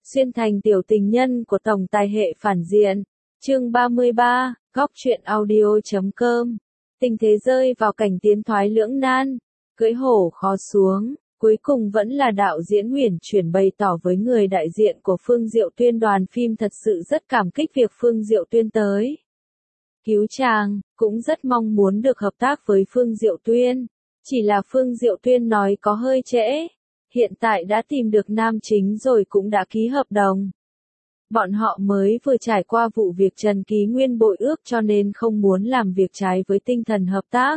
xuyên thành tiểu tình nhân của tổng tài hệ phản diện. Chương 33, góc truyện audio.com. Tình thế rơi vào cảnh tiến thoái lưỡng nan, cưỡi hổ khó xuống, cuối cùng vẫn là đạo diễn uyển chuyển bày tỏ với người đại diện của Phương Diệu Tuyên đoàn phim thật sự rất cảm kích việc Phương Diệu Tuyên tới cứu chàng, cũng rất mong muốn được hợp tác với Phương Diệu Tuyên. Chỉ là Phương Diệu Tuyên nói có hơi trễ, hiện tại đã tìm được nam chính rồi cũng đã ký hợp đồng. Bọn họ mới vừa trải qua vụ việc Trần Ký Nguyên bội ước cho nên không muốn làm việc trái với tinh thần hợp tác.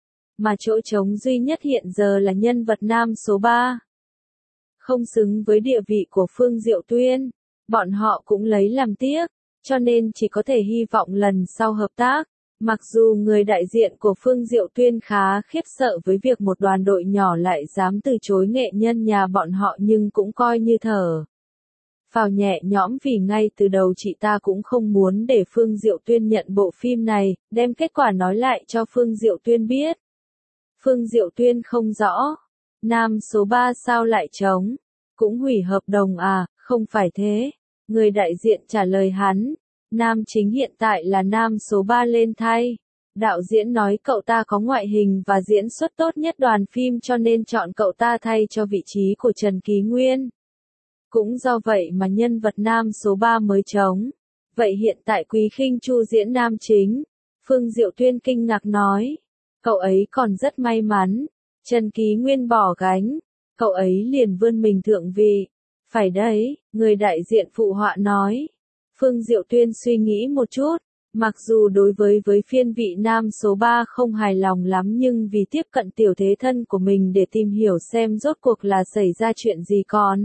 Mà chỗ trống duy nhất hiện giờ là nhân vật nam số 3. Không xứng với địa vị của Phương Diệu Tuyên, bọn họ cũng lấy làm tiếc, cho nên chỉ có thể hy vọng lần sau hợp tác. Mặc dù người đại diện của Phương Diệu Tuyên khá khiếp sợ với việc một đoàn đội nhỏ lại dám từ chối nghệ nhân nhà bọn họ, nhưng cũng coi như thở phào nhẹ nhõm, vì ngay từ đầu chị ta cũng không muốn để Phương Diệu Tuyên nhận bộ phim này, đem kết quả nói lại cho Phương Diệu Tuyên biết. Phương Diệu Tuyên không rõ, nam số 3 sao lại trống, cũng hủy hợp đồng à? Không phải thế, người đại diện trả lời hắn. Nam chính hiện tại là nam số 3 lên thay. Đạo diễn nói cậu ta có ngoại hình và diễn xuất tốt nhất đoàn phim cho nên chọn cậu ta thay cho vị trí của Trần Ký Nguyên. Cũng do vậy mà nhân vật nam số 3 mới trống. Vậy hiện tại Quý Khinh Chu diễn nam chính. Phương Diệu Tuyên kinh ngạc nói. Cậu ấy còn rất may mắn. Trần Ký Nguyên bỏ gánh. Cậu ấy liền vươn mình thượng vị. Phải đấy, người đại diện phụ họa nói. Phương Diệu Tuyên suy nghĩ một chút, mặc dù đối với phiên vị nam số 3 không hài lòng lắm, nhưng vì tiếp cận tiểu thế thân của mình để tìm hiểu xem rốt cuộc là xảy ra chuyện gì, còn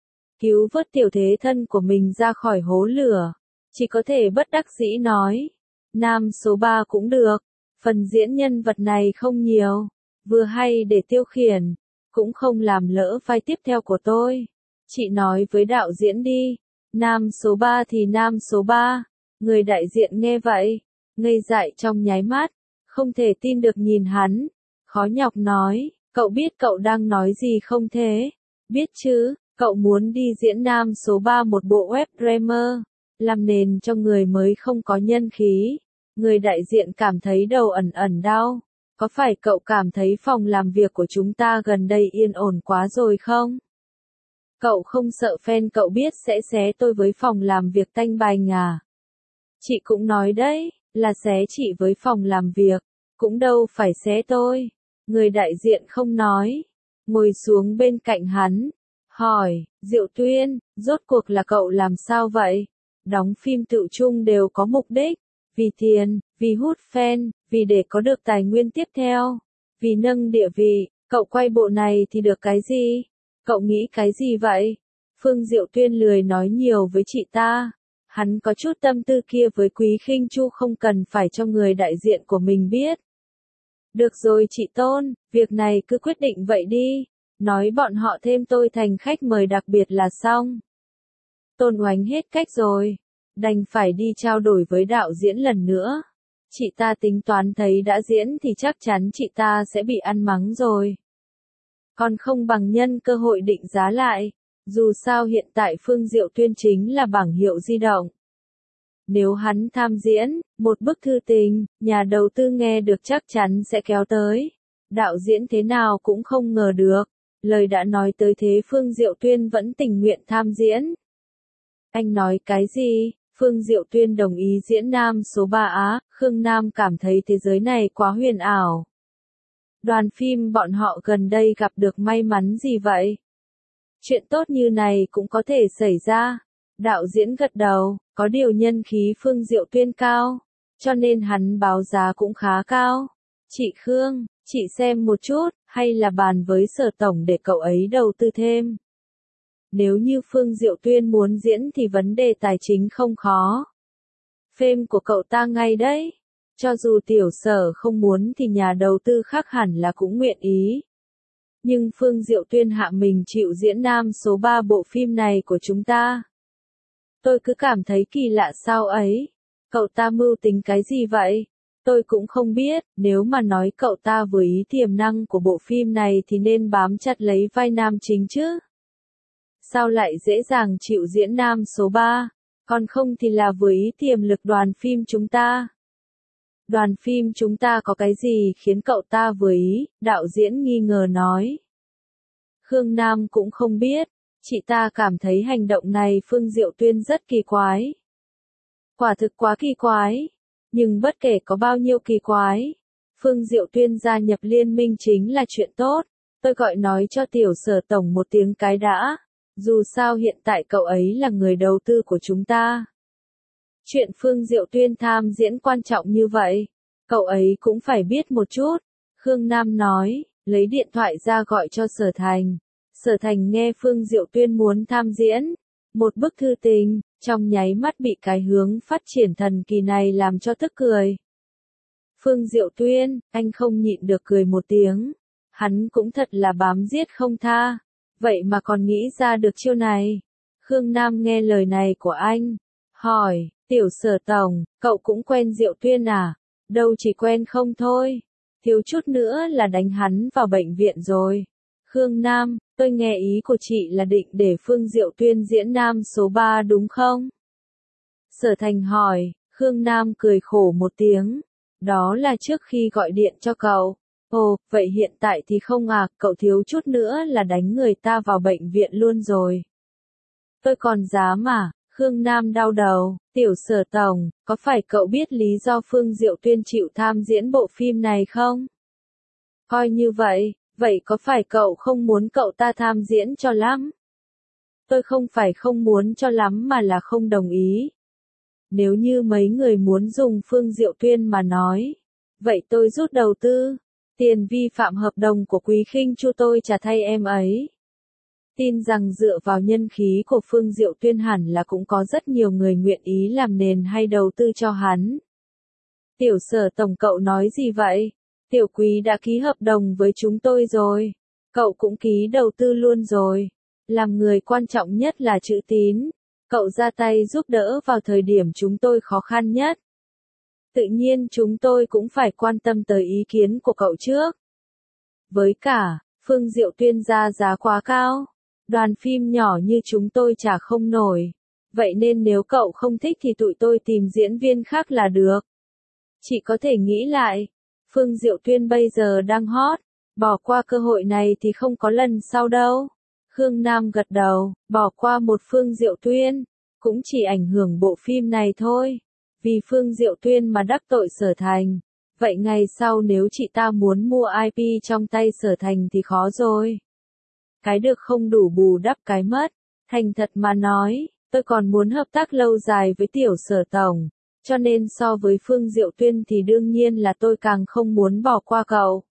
cứu vớt tiểu thế thân của mình ra khỏi hố lửa, chỉ có thể bất đắc dĩ nói, nam số 3 cũng được, phần diễn nhân vật này không nhiều, vừa hay để tiêu khiển, cũng không làm lỡ vai tiếp theo của tôi. Chị nói với đạo diễn đi. Nam số 3 thì nam số 3, người đại diện nghe vậy, ngây dại trong nháy mắt, không thể tin được nhìn hắn, khó nhọc nói, cậu biết cậu đang nói gì không thế? Biết chứ, cậu muốn đi diễn nam số 3 một bộ web drama, làm nền cho người mới không có nhân khí. Người đại diện cảm thấy đầu ẩn ẩn đau, có phải cậu cảm thấy phòng làm việc của chúng ta gần đây yên ổn quá rồi không? Cậu không sợ fan cậu biết sẽ xé tôi với phòng làm việc tanh bành à? Chị cũng nói đấy, là xé chị với phòng làm việc, cũng đâu phải xé tôi. Người đại diện không nói, ngồi xuống bên cạnh hắn, hỏi, Diệu Tuyên, rốt cuộc là cậu làm sao vậy? Đóng phim tự chung đều có mục đích, vì tiền, vì hút fan, vì để có được tài nguyên tiếp theo, vì nâng địa vị, cậu quay bộ này thì được cái gì? Cậu nghĩ cái gì vậy? Phương Diệu Tuyên lười nói nhiều với chị ta. Hắn có chút tâm tư kia với Quý Khinh Chu không cần phải cho người đại diện của mình biết. Được rồi chị Tôn, việc này cứ quyết định vậy đi. Nói bọn họ thêm tôi thành khách mời đặc biệt là xong. Tôn Oánh hết cách rồi. Đành phải đi trao đổi với đạo diễn lần nữa. Chị ta tính toán thấy đã diễn thì chắc chắn chị ta sẽ bị ăn mắng rồi. Còn không bằng nhân cơ hội định giá lại, dù sao hiện tại Phương Diệu Tuyên chính là bảng hiệu di động. Nếu hắn tham diễn, một bức thư tình, nhà đầu tư nghe được chắc chắn sẽ kéo tới. Đạo diễn thế nào cũng không ngờ được, lời đã nói tới thế Phương Diệu Tuyên vẫn tình nguyện tham diễn. Anh nói cái gì? Phương Diệu Tuyên đồng ý diễn nam số 3 á, Khương Nam cảm thấy thế giới này quá huyền ảo. Đoàn phim bọn họ gần đây gặp được may mắn gì vậy? Chuyện tốt như này cũng có thể xảy ra. Đạo diễn gật đầu, có điều nhân khí Phương Diệu Tuyên cao, cho nên hắn báo giá cũng khá cao. Chị Khương, chị xem một chút, hay là bàn với Sở Tổng để cậu ấy đầu tư thêm. Nếu như Phương Diệu Tuyên muốn diễn thì vấn đề tài chính không khó. Phim của cậu ta ngay đấy. Cho dù tiểu Sở không muốn thì nhà đầu tư khác hẳn là cũng nguyện ý. Nhưng Phương Diệu Tuyên hạ mình chịu diễn nam số 3 bộ phim này của chúng ta. Tôi cứ cảm thấy kỳ lạ sao ấy. Cậu ta mưu tính cái gì vậy? Tôi cũng không biết, nếu mà nói cậu ta vừa ý tiềm năng của bộ phim này thì nên bám chặt lấy vai nam chính chứ. sao lại dễ dàng chịu diễn nam số 3, còn không thì là với tiềm lực đoàn phim chúng ta. Đoàn phim chúng ta có cái gì khiến cậu ta vừa ý, đạo diễn nghi ngờ nói. Khương Nam cũng không biết, chị ta cảm thấy hành động này Phương Diệu Tuyên rất kỳ quái. Quả thực quá kỳ quái, nhưng bất kể có bao nhiêu kỳ quái, Phương Diệu Tuyên gia nhập liên minh chính là chuyện tốt, tôi gọi nói cho tiểu Sở tổng một tiếng cái đã, dù sao hiện tại cậu ấy là người đầu tư của chúng ta. Chuyện Phương Diệu Tuyên tham diễn quan trọng như vậy, cậu ấy cũng phải biết một chút, Khương Nam nói, lấy điện thoại ra gọi cho Sở Thành. Sở Thành nghe Phương Diệu Tuyên muốn tham diễn, một bức thư tình, trong nháy mắt bị cái hướng phát triển thần kỳ này làm cho tức cười. Phương Diệu Tuyên, anh không nhịn được cười một tiếng, hắn cũng thật là bám giết không tha, vậy mà còn nghĩ ra được chiêu này. Khương Nam nghe lời này của anh, hỏi, tiểu Sở tổng, cậu cũng quen Diệu Tuyên à? Đâu chỉ quen không thôi, thiếu chút nữa là đánh hắn vào bệnh viện rồi. Khương Nam, tôi nghe ý của chị là định để Phương Diệu Tuyên diễn nam số 3 đúng không? Sở Thành hỏi, Khương Nam cười khổ một tiếng, đó là trước khi gọi điện cho cậu. Ồ, vậy hiện tại thì không à, cậu thiếu chút nữa là đánh người ta vào bệnh viện luôn rồi. Tôi còn dám à? Khương Nam đau đầu, tiểu Sở tổng, có phải cậu biết lý do Phương Diệu Tuyên chịu tham diễn bộ phim này không? Coi như vậy, vậy có phải cậu không muốn cậu ta tham diễn cho lắm? Tôi không phải không muốn cho lắm mà là không đồng ý. Nếu như mấy người muốn dùng Phương Diệu Tuyên mà nói, vậy tôi rút đầu tư, tiền vi phạm hợp đồng của Quý Khinh Chu tôi trả thay em ấy. Tin rằng dựa vào nhân khí của Phương Diệu Tuyên hẳn là cũng có rất nhiều người nguyện ý làm nền hay đầu tư cho hắn. Tiểu Sở tổng, cậu nói gì vậy? Tiểu Quý đã ký hợp đồng với chúng tôi rồi. Cậu cũng ký đầu tư luôn rồi. Làm người quan trọng nhất là chữ tín. Cậu ra tay giúp đỡ vào thời điểm chúng tôi khó khăn nhất. Tự nhiên chúng tôi cũng phải quan tâm tới ý kiến của cậu trước. Với cả, Phương Diệu Tuyên ra giá quá cao. Đoàn phim nhỏ như chúng tôi trả không nổi. Vậy nên nếu cậu không thích thì tụi tôi tìm diễn viên khác là được. Chị có thể nghĩ lại. Phương Diệu Tuyên bây giờ đang hot. Bỏ qua cơ hội này thì không có lần sau đâu. Khương Nam gật đầu, bỏ qua một Phương Diệu Tuyên. Cũng chỉ ảnh hưởng bộ phim này thôi. Vì Phương Diệu Tuyên mà đắc tội Sở Thành. Vậy ngày sau nếu chị ta muốn mua IP trong tay Sở Thành thì khó rồi. Cái được không đủ bù đắp cái mất. Thành thật mà nói, tôi còn muốn hợp tác lâu dài với tiểu Sở tổng. Cho nên so với Phương Diệu Tuyên thì đương nhiên là tôi càng không muốn bỏ qua cậu.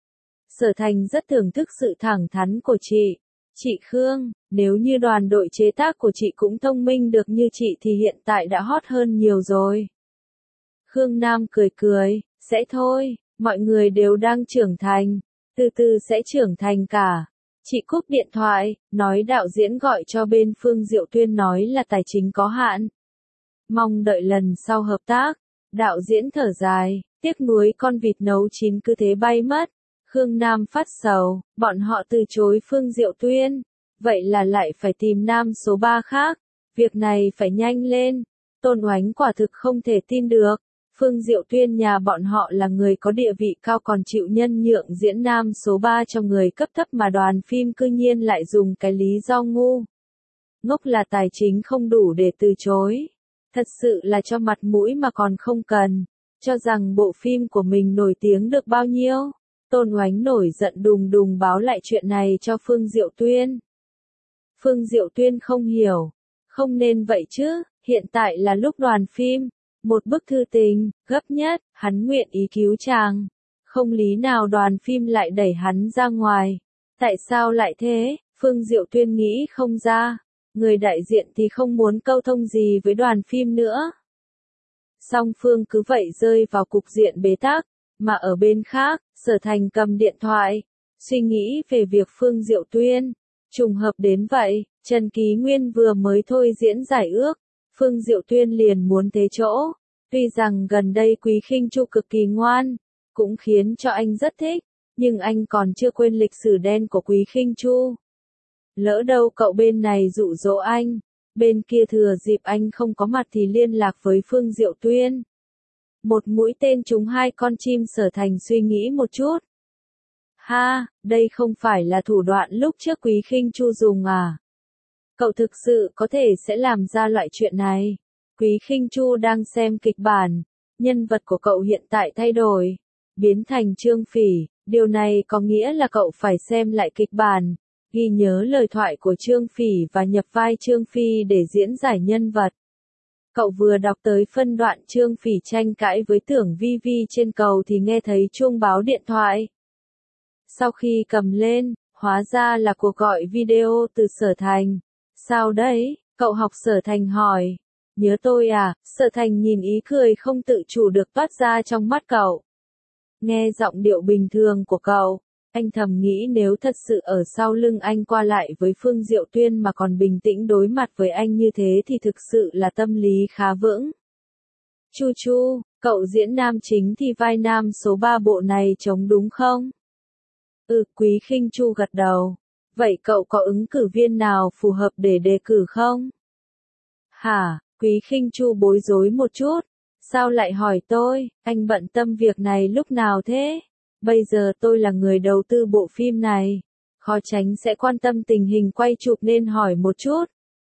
Sở Thành rất thưởng thức sự thẳng thắn của chị. Chị Khương, nếu như đoàn đội chế tác của chị cũng thông minh được như chị thì hiện tại đã hot hơn nhiều rồi. Khương Nam cười cười, sẽ thôi, mọi người đều đang trưởng thành, từ từ sẽ trưởng thành cả. Chị cúp điện thoại, nói đạo diễn gọi cho bên Phương Diệu Tuyên nói là tài chính có hạn. Mong đợi lần sau hợp tác. Đạo diễn thở dài, tiếc nuối con vịt nấu chín cứ thế bay mất. Khương Nam phát sầu, bọn họ từ chối Phương Diệu Tuyên. Vậy là lại phải tìm nam số 3 khác. Việc này phải nhanh lên. Tôn Oánh quả thực không thể tin được. Phương Diệu Tuyên nhà bọn họ là người có địa vị cao còn chịu nhân nhượng diễn nam số 3 cho người cấp thấp mà đoàn phim cư nhiên lại dùng cái lý do ngu. Ngốc là tài chính không đủ để từ chối. Thật sự là cho mặt mũi mà còn không cần. Cho rằng bộ phim của mình nổi tiếng được bao nhiêu. Tôn Oánh nổi giận đùng đùng báo lại chuyện này cho Phương Diệu Tuyên. Phương Diệu Tuyên không hiểu. Không nên vậy chứ, hiện tại là lúc đoàn phim. Một bức thư tình, gấp nhất, hắn nguyện ý cứu chàng. Không lý nào đoàn phim lại đẩy hắn ra ngoài. Tại sao lại thế? Phương Diệu Tuyên nghĩ không ra. Người đại diện thì không muốn câu thông gì với đoàn phim nữa. Song phương cứ vậy rơi vào cục diện bế tắc, mà ở bên khác, Sở Thành cầm điện thoại, suy nghĩ về việc Phương Diệu Tuyên. Trùng hợp đến vậy, Trần Ký Nguyên vừa mới thôi diễn giải ước, Phương Diệu Tuyên liền muốn thế chỗ. Tuy rằng gần đây Quý Khinh Chu cực kỳ ngoan, cũng khiến cho anh rất thích, nhưng anh còn chưa quên lịch sử đen của Quý Khinh Chu. Lỡ đâu cậu bên này dụ dỗ anh, bên kia thừa dịp anh không có mặt thì liên lạc với Phương Diệu Tuyên. Một mũi tên trúng hai con chim. Sở Thành suy nghĩ một chút. Ha, đây không phải là thủ đoạn lúc trước Quý Khinh Chu dùng à? Cậu thực sự có thể sẽ làm ra loại chuyện này. Quý Khinh Chu đang xem kịch bản, nhân vật của cậu hiện tại thay đổi, biến thành Trương Phỉ, điều này có nghĩa là cậu phải xem lại kịch bản, ghi nhớ lời thoại của Trương Phỉ và nhập vai Trương Phi để diễn giải nhân vật. Cậu vừa đọc tới phân đoạn Trương Phỉ tranh cãi với Tưởng Vi Vi trên cầu thì nghe thấy chuông báo điện thoại. Sau khi cầm lên, hóa ra là cuộc gọi video từ Sở Thành. Sao đấy? Cậu học Sở Thành hỏi. Nhớ tôi à? Sở Thành nhìn ý cười không tự chủ được toát ra trong mắt cậu. Nghe giọng điệu bình thường của cậu, anh thầm nghĩ nếu thật sự ở sau lưng anh qua lại với Phương Diệu Tuyên mà còn bình tĩnh đối mặt với anh như thế thì thực sự là tâm lý khá vững. Chu Chu, cậu diễn nam chính thì vai nam số 3 bộ này trống đúng không? Quý Khinh Chu gật đầu. Vậy cậu có ứng cử viên nào phù hợp để đề cử không? Hả? Quý Khinh Chu bối rối một chút. Sao lại hỏi tôi? Anh bận tâm việc này lúc nào thế? Bây giờ tôi là người đầu tư bộ phim này. Khó tránh sẽ quan tâm tình hình quay chụp nên hỏi một chút.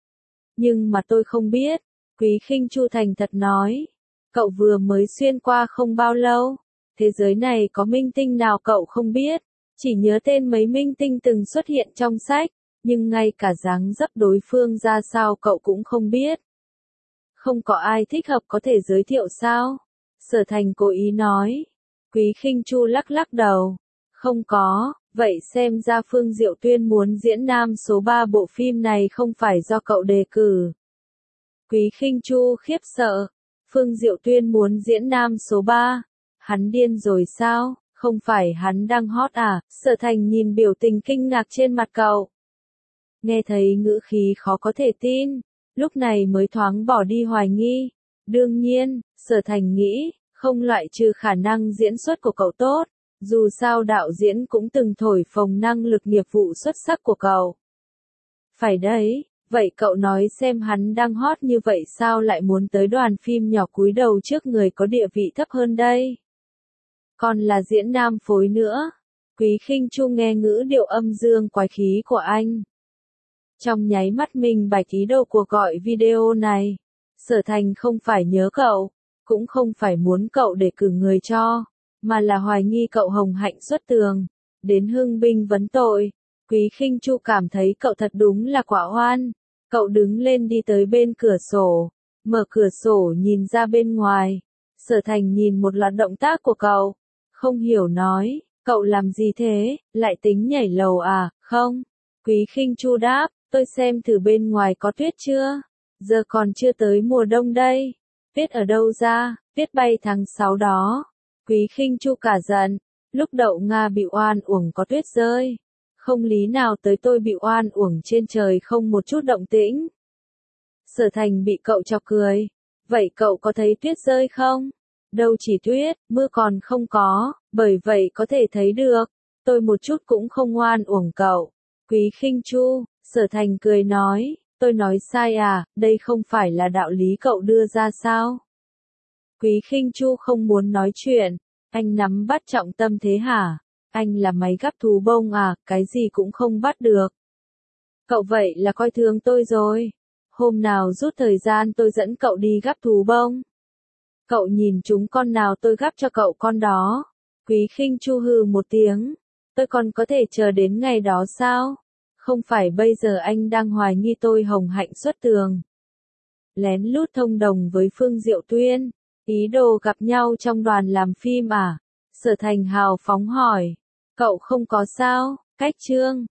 Nhưng mà tôi không biết. Quý Khinh Chu thành thật nói. Cậu vừa mới xuyên qua không bao lâu. Thế giới này có minh tinh nào cậu không biết? Chỉ nhớ tên mấy minh tinh từng xuất hiện trong sách, nhưng ngay cả dáng dấp đối phương ra sao cậu cũng không biết. Không có ai thích hợp có thể giới thiệu sao? Sở Thành cố ý nói. Quý Khinh Chu lắc lắc đầu. Không có, vậy xem ra Phương Diệu Tuyên muốn diễn nam số 3 bộ phim này không phải do cậu đề cử. Quý Khinh Chu khiếp sợ. Phương Diệu Tuyên muốn diễn nam số 3. Hắn điên rồi sao? Không phải hắn đang hot à? Sở Thành nhìn biểu tình kinh ngạc trên mặt cậu. Nghe thấy ngữ khí khó có thể tin, lúc này mới thoáng bỏ đi hoài nghi. Đương nhiên, Sở Thành nghĩ, không loại trừ khả năng diễn xuất của cậu tốt, dù sao đạo diễn cũng từng thổi phồng năng lực nghiệp vụ xuất sắc của cậu. Phải đấy, vậy cậu nói xem hắn đang hot như vậy sao lại muốn tới đoàn phim nhỏ cúi đầu trước người có địa vị thấp hơn đây? Còn là diễn nam phối nữa. Quý Khinh Chu nghe ngữ điệu âm dương quái khí của anh. Trong nháy mắt mình bạch ý đồ cuộc gọi video này. Sở Thành không phải nhớ cậu, cũng không phải muốn cậu để cử người cho, mà là hoài nghi cậu hồng hạnh xuất tường, đến hưng binh vấn tội. Quý Khinh Chu cảm thấy cậu thật đúng là quả oan. Cậu đứng lên đi tới bên cửa sổ, mở cửa sổ nhìn ra bên ngoài. Sở Thành nhìn một loạt động tác của cậu, không hiểu nói, cậu làm gì thế, lại tính nhảy lầu à? Không. Quý Khinh Chu đáp, tôi xem thử bên ngoài có tuyết chưa? Giờ còn chưa tới mùa đông đây. Tuyết ở đâu ra? Tuyết bay tháng 6 đó. Quý Khinh Chu cả giận, lúc đậu Nga bị oan uổng có tuyết rơi. Không lý nào tới tôi bị oan uổng trên trời không một chút động tĩnh. Sở Thành bị cậu chọc cười. Vậy cậu có thấy tuyết rơi không? Đâu chỉ tuyết, mưa còn không có, bởi vậy có thể thấy được. Tôi một chút cũng không oan uổng cậu. Quý Khinh Chu, Sở Thành cười nói, tôi nói sai à, đây không phải là đạo lý cậu đưa ra sao? Quý Khinh Chu không muốn nói chuyện, anh nắm bắt trọng tâm thế hả? Anh là máy gắp thú bông à, cái gì cũng không bắt được. Cậu vậy là coi thường tôi rồi. Hôm nào rút thời gian tôi dẫn cậu đi gắp thú bông. Cậu nhìn chúng con nào tôi gắp cho cậu con đó. Quý Khinh Chu hừ một tiếng. Tôi còn có thể chờ đến ngày đó sao? Không phải bây giờ anh đang hoài nghi tôi hồng hạnh xuất tường. Lén lút thông đồng với Phương Diệu Tuyên. Ý đồ gặp nhau trong đoàn làm phim à? Sở Thành hào phóng hỏi. Cậu không có sao? Cách chương.